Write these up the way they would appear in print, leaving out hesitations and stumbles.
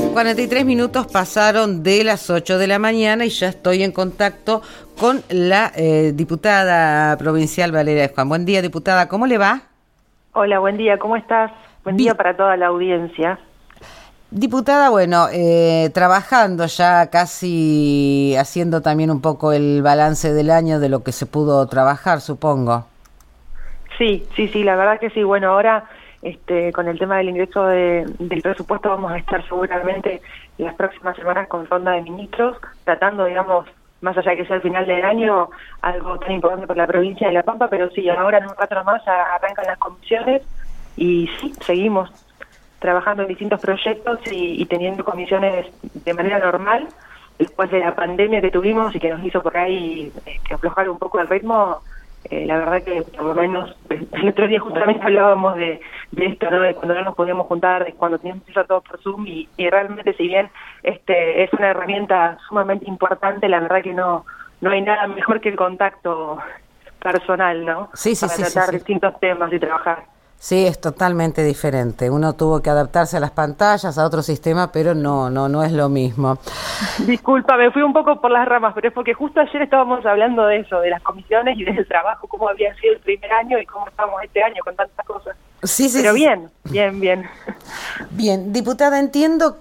43 minutos pasaron de las 8 de la mañana y ya estoy en contacto con la diputada provincial Valeria de Juan. Buen día, diputada, ¿cómo le va? Hola, buen día, ¿cómo estás? Buen día para toda la audiencia. Diputada, bueno, trabajando ya casi haciendo también un poco el balance del año de lo que se pudo trabajar, supongo. Sí, la verdad que sí. Bueno, ahora con el tema del ingreso del presupuesto vamos a estar seguramente las próximas semanas con ronda de ministros, tratando, digamos, más allá de que sea el final del año, algo tan importante para la provincia de La Pampa, pero sí, ahora en un rato más arrancan las comisiones y sí, seguimos trabajando en distintos proyectos y teniendo comisiones de manera normal. Después de la pandemia que tuvimos y que nos hizo por ahí aflojar un poco el ritmo, la verdad que por lo menos el otro día justamente hablábamos de esto, ¿no? De cuando no nos podíamos juntar, de cuando teníamos que hacer todo por Zoom y realmente, si bien es una herramienta sumamente importante, la verdad que no hay nada mejor que el contacto personal, ¿no? Sí, para tratar distintos temas y trabajar. Sí, es totalmente diferente. Uno tuvo que adaptarse a las pantallas, a otro sistema, pero no es lo mismo. Disculpa, me fui un poco por las ramas, pero es porque justo ayer estábamos hablando de eso, de las comisiones y del trabajo, cómo había sido el primer año y cómo estamos este año con tantas cosas. Sí, pero sí. Bien. Bien, diputada, entiendo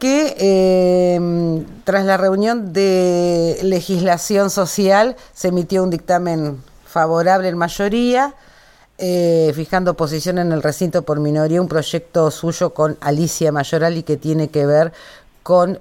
que tras la reunión de legislación social se emitió un dictamen favorable en mayoría, fijando posición en el recinto por minoría, un proyecto suyo con Alicia Mayorali que tiene que ver con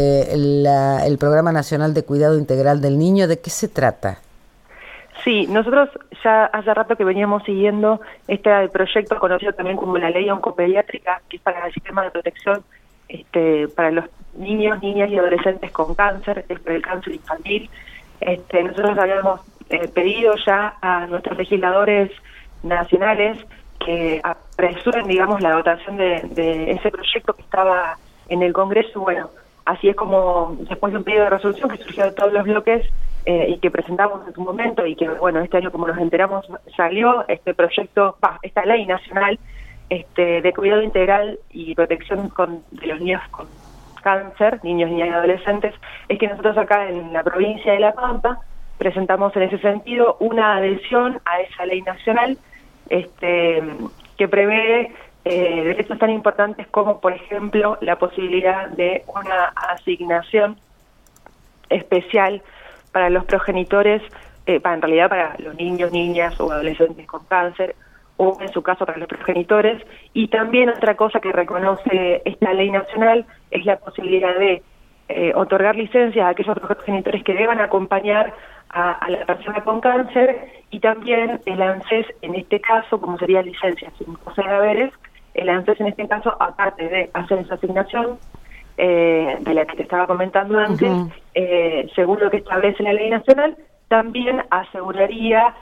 el Programa Nacional de Cuidado Integral del Niño. ¿De qué se trata? Sí, nosotros ya hace rato que veníamos siguiendo este proyecto conocido también como la Ley Oncopediátrica, que es para el sistema de protección para los niños, niñas y adolescentes con cáncer, el cáncer infantil. Nosotros habíamos pedido ya a nuestros legisladores nacionales que apresuren, digamos, la votación de ese proyecto que estaba en el Congreso. Bueno, así es como, después de un pedido de resolución que surgió de todos los bloques y que presentamos en su momento, y que, bueno, este año, como nos enteramos, salió este proyecto, esta ley nacional de cuidado integral y protección de los niños con cáncer, niños, niñas y adolescentes. Es que nosotros acá en la provincia de La Pampa presentamos en ese sentido una adhesión a esa ley nacional que prevé derechos tan importantes como, por ejemplo, la posibilidad de una asignación especial para los progenitores, en realidad para los niños, niñas o adolescentes con cáncer, o en su caso para los progenitores. Y también otra cosa que reconoce esta ley nacional es la posibilidad de otorgar licencias a aquellos progenitores que deban acompañar a la persona con cáncer, y también el ANSES, en este caso, como sería licencia sin goce de haberes, el ANSES en este caso, aparte de hacer esa asignación de la que te estaba comentando antes, según lo que establece la ley nacional, también aseguraría,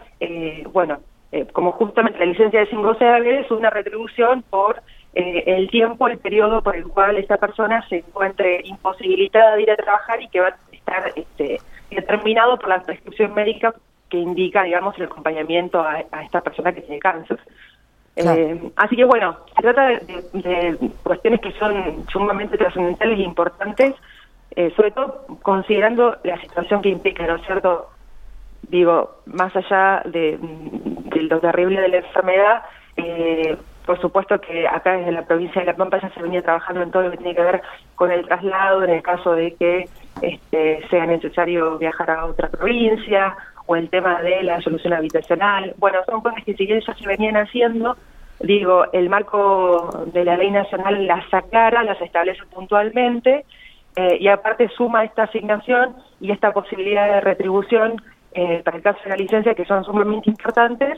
como justamente la licencia de sin goce de haberes, una retribución por el tiempo, el periodo por el cual esta persona se encuentre imposibilitada de ir a trabajar y que va a estar determinado por la prescripción médica que indica, digamos, el acompañamiento a esta persona que tiene cáncer. Claro. Así que, bueno, se trata de cuestiones que son sumamente trascendentales e importantes, sobre todo considerando la situación que implica, ¿no es cierto? Digo, más allá de lo terrible de la enfermedad, por supuesto que acá desde la provincia de La Pampa ya se venía trabajando en todo lo que tiene que ver con el traslado, en el caso de que sea necesario viajar a otra provincia, o el tema de la solución habitacional. Bueno, son cosas que si bien ya se venían haciendo, digo, el marco de la ley nacional las aclara, las establece puntualmente, y aparte suma esta asignación y esta posibilidad de retribución para el caso de la licencia, que son sumamente importantes.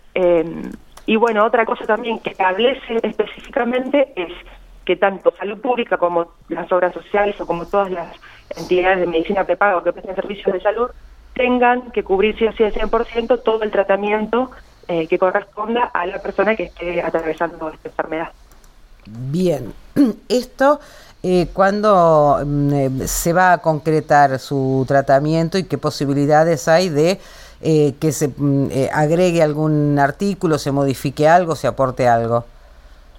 Y bueno, otra cosa también que establece específicamente es que tanto salud pública como las obras sociales o como todas las entidades de medicina prepaga o que prestan servicios de salud tengan que cubrir sí o sí al 100% todo el tratamiento que corresponda a la persona que esté atravesando esta enfermedad. Bien, esto ¿cuándo se va a concretar su tratamiento y qué posibilidades hay de que se agregue algún artículo, se modifique algo, se aporte algo?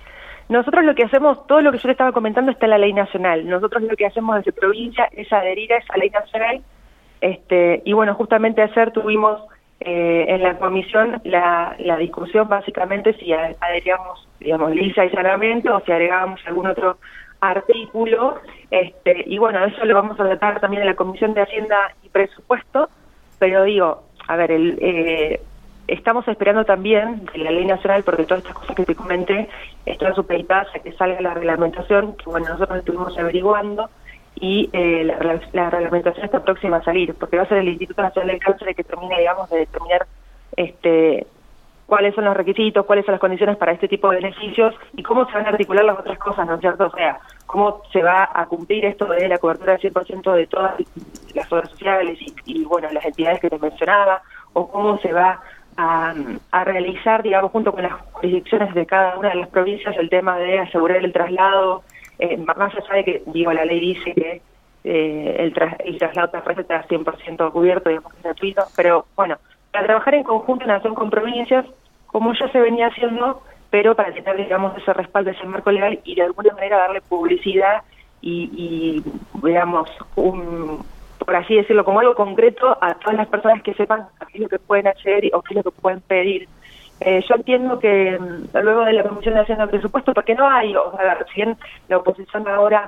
nosotros lo que hacemos, todo lo que yo le estaba comentando está en la ley nacional. Nosotros lo que hacemos desde provincia es adherir a esa ley nacional. Y bueno, justamente ayer tuvimos en la comisión la discusión básicamente si adheríamos, digamos, lisa y llanamente o si agregábamos algún otro artículo. Y bueno, eso lo vamos a tratar también en la Comisión de Hacienda y Presupuesto, pero digo, a ver, estamos esperando también de la ley nacional, porque todas estas cosas que te comenté están supeditadas a que salga la reglamentación, que bueno, nosotros estuvimos averiguando, y la reglamentación está próxima a salir, porque va a ser el Instituto Nacional del Cáncer el que termine, digamos, de determinar cuáles son los requisitos, cuáles son las condiciones para este tipo de beneficios y cómo se van a articular las otras cosas, ¿no es cierto? O sea, cómo se va a cumplir esto de la cobertura del 100% de todas las obras sociales y bueno, las entidades que te mencionaba, o cómo se va a realizar, digamos, junto con las jurisdicciones de cada una de las provincias, el tema de asegurar el traslado, más allá de que, digo, la ley dice que el traslado terrestre está 100% cubierto, digamos, que es gratuito, pero bueno, para trabajar en conjunto en acción con provincias, como ya se venía haciendo, pero para tener, digamos, ese respaldo, ese marco legal y de alguna manera darle publicidad y digamos, por así decirlo, como algo concreto a todas las personas que sepan a qué es lo que pueden hacer o qué es lo que pueden pedir. Yo entiendo que luego de la Comisión de Hacienda y Presupuesto, porque no hay, o sea, si bien la oposición ahora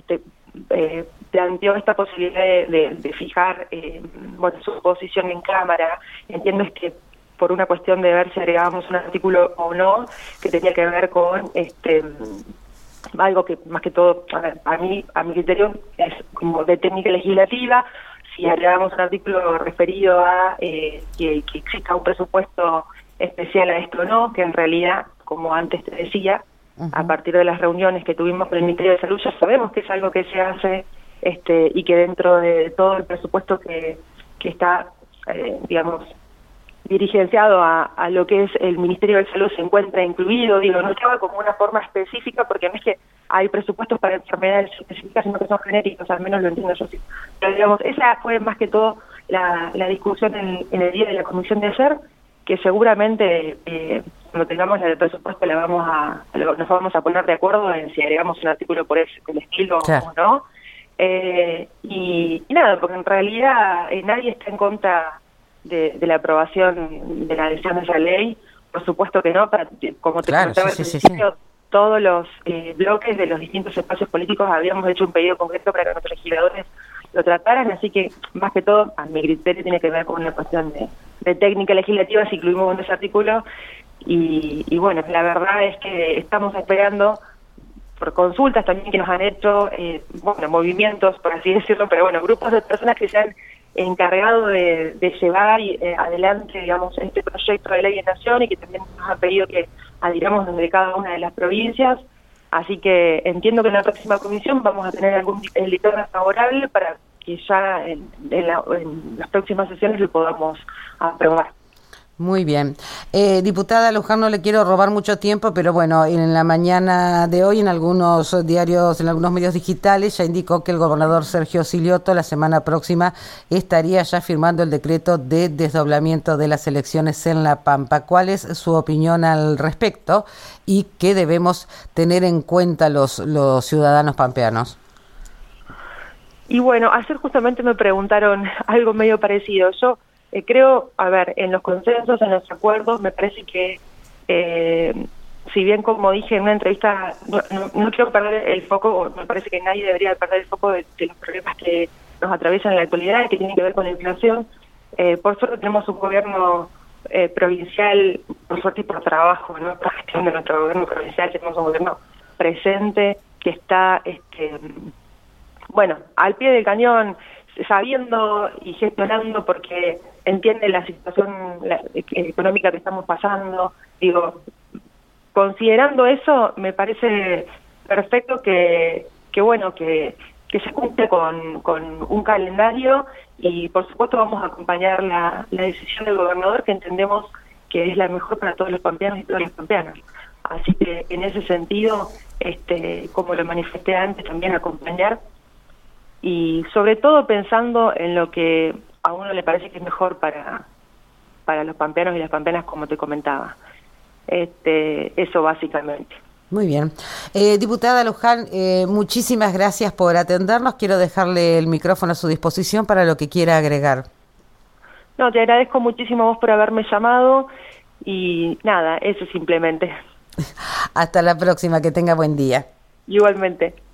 planteó esta posibilidad de fijar bueno, su posición en Cámara, entiendo es que por una cuestión de ver si agregábamos un artículo o no, que tenía que ver con algo que más que todo, a ver, a mi criterio es como de técnica legislativa, si agregamos un artículo referido a que exista un presupuesto especial a esto o no, que en realidad, como antes te decía, a partir de las reuniones que tuvimos con el Ministerio de Salud, ya sabemos que es algo que se hace y que dentro de todo el presupuesto que está, digamos, dirigenciado a lo que es el Ministerio de Salud se encuentra incluido, digo, no estaba como una forma específica, porque no es que hay presupuestos para enfermedades específicas, sino que son genéricos, al menos lo entiendo yo así. Pero digamos, esa fue más que todo la discusión en el día de la comisión de ayer, que seguramente cuando tengamos el presupuesto nos vamos a poner de acuerdo en si agregamos un artículo por el estilo o no. Y nada, porque en realidad nadie está en contra de la aprobación de la adhesión de esa ley, por supuesto que no, como te comentaba al principio, todos los bloques de los distintos espacios políticos habíamos hecho un pedido concreto para que nuestros legisladores lo trataran, así que más que todo, a mi criterio, tiene que ver con una cuestión de técnica legislativa, si incluimos en ese artículo, y bueno, la verdad es que estamos esperando por consultas también que nos han hecho, bueno, movimientos, por así decirlo, pero bueno, grupos de personas que se han encargado de llevar adelante, digamos, este proyecto de ley de nación y que también nos han pedido que adhiramos desde cada una de las provincias. Así que entiendo que en la próxima comisión vamos a tener algún dictamen favorable para que ya en las próximas sesiones lo podamos aprobar. Muy bien. Diputada Luján, no le quiero robar mucho tiempo, pero bueno, en la mañana de hoy en algunos diarios, en algunos medios digitales, ya indicó que el gobernador Sergio Silioto la semana próxima estaría ya firmando el decreto de desdoblamiento de las elecciones en La Pampa. ¿Cuál es su opinión al respecto y qué debemos tener en cuenta los ciudadanos pampeanos? Y bueno, ayer justamente me preguntaron algo medio parecido. Yo creo, a ver, en los consensos, en los acuerdos, me parece que, si bien como dije en una entrevista, no quiero perder el foco, me parece que nadie debería perder el foco de los problemas que nos atraviesan en la actualidad, que tienen que ver con la inflación. Por suerte tenemos un gobierno provincial, por suerte y por trabajo, ¿no? Por gestión de nuestro gobierno provincial, tenemos un gobierno presente que está, bueno, al pie del cañón, sabiendo y gestionando, porque entiende la situación económica que estamos pasando. Digo, considerando eso, me parece perfecto que bueno, que se cumpla con un calendario, y por supuesto vamos a acompañar la decisión del gobernador, que entendemos que es la mejor para todos los pampeanos y todas las pampeanas. Así que en ese sentido, como lo manifesté antes, también acompañar, y sobre todo pensando en lo que a uno le parece que es mejor para los pampeanos y las pampeanas, como te comentaba. Eso básicamente. Muy bien. Diputada Luján, muchísimas gracias por atendernos. Quiero dejarle el micrófono a su disposición para lo que quiera agregar. No, te agradezco muchísimo a vos por haberme llamado y nada, eso simplemente. Hasta la próxima, que tenga buen día. Igualmente.